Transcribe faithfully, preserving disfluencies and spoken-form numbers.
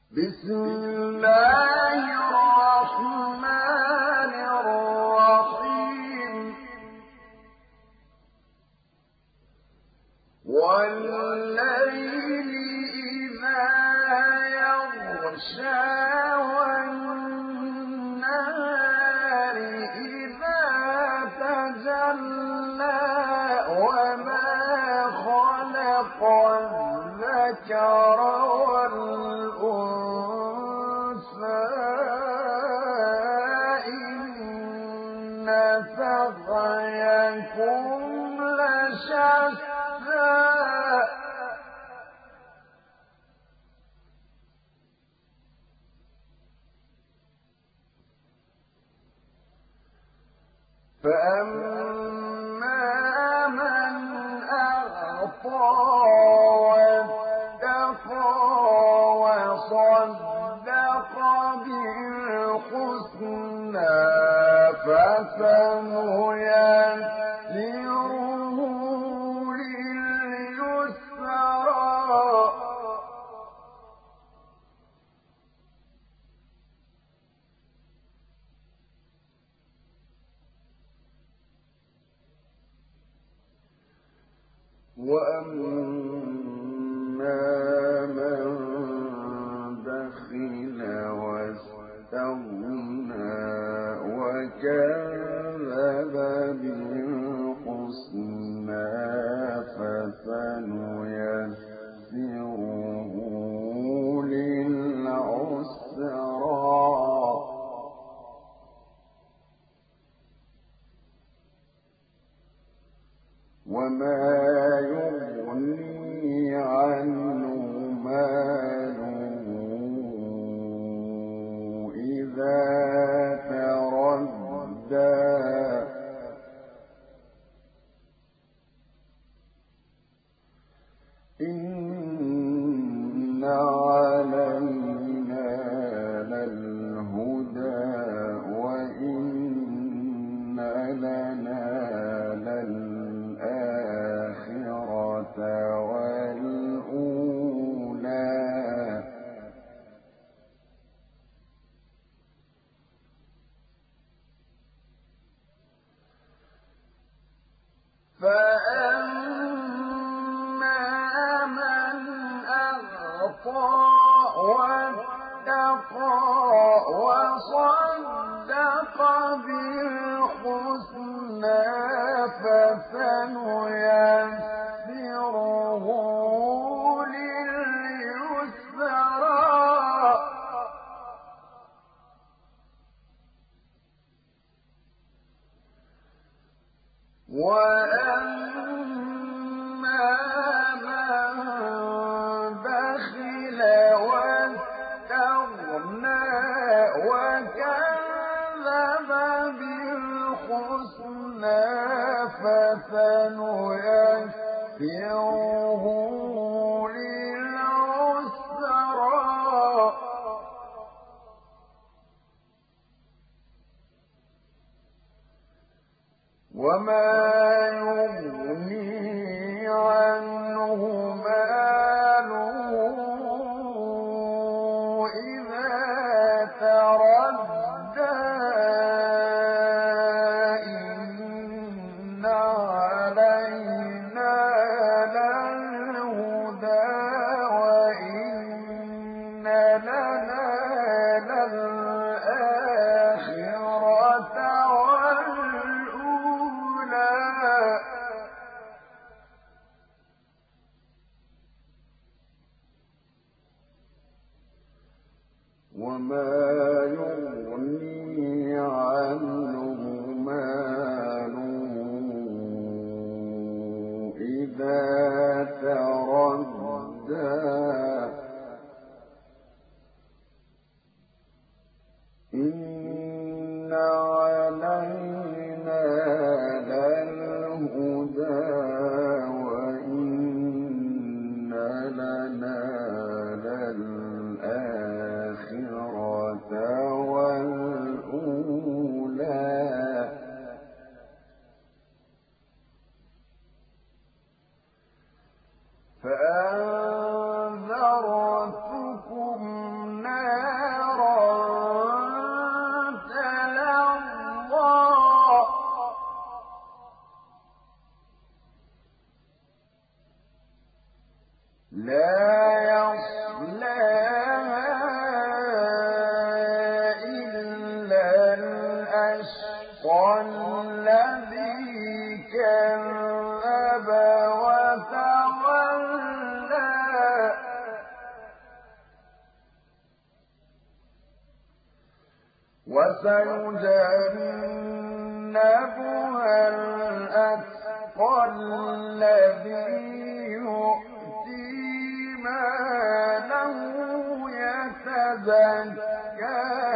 بسم الله الرحمن الرحيم والليل إذا يغشى والنهار إذا تجلى وما خلق الذكر والأنثى إن سعيكم لشتى فأما من أعطى واتقى وصدق بالحسنى فسنيسره لليسرى وأما من بخل واستغنى وكذب بالحسنى فسنيسره للعسرى وما يغني عنه ماله إذا تردى إن علينا للهدى وإن لنا للآخرة والأولى فأما من أعطى واتقى وصدق بالحسنى فسنيسره لليسرى وأما من بخل واستغنى وكذب بالحسنى فسنيسره للعسرى وما يغني عنه ماله إذا تردى إن علينا للهدى وإن لنا للآخرة وما يغني عنه ماله إذا تردى إن علينا للهدى وإن لنا للآخرة وسيجنبها الأتقى الذي يؤتي ماله يتزكى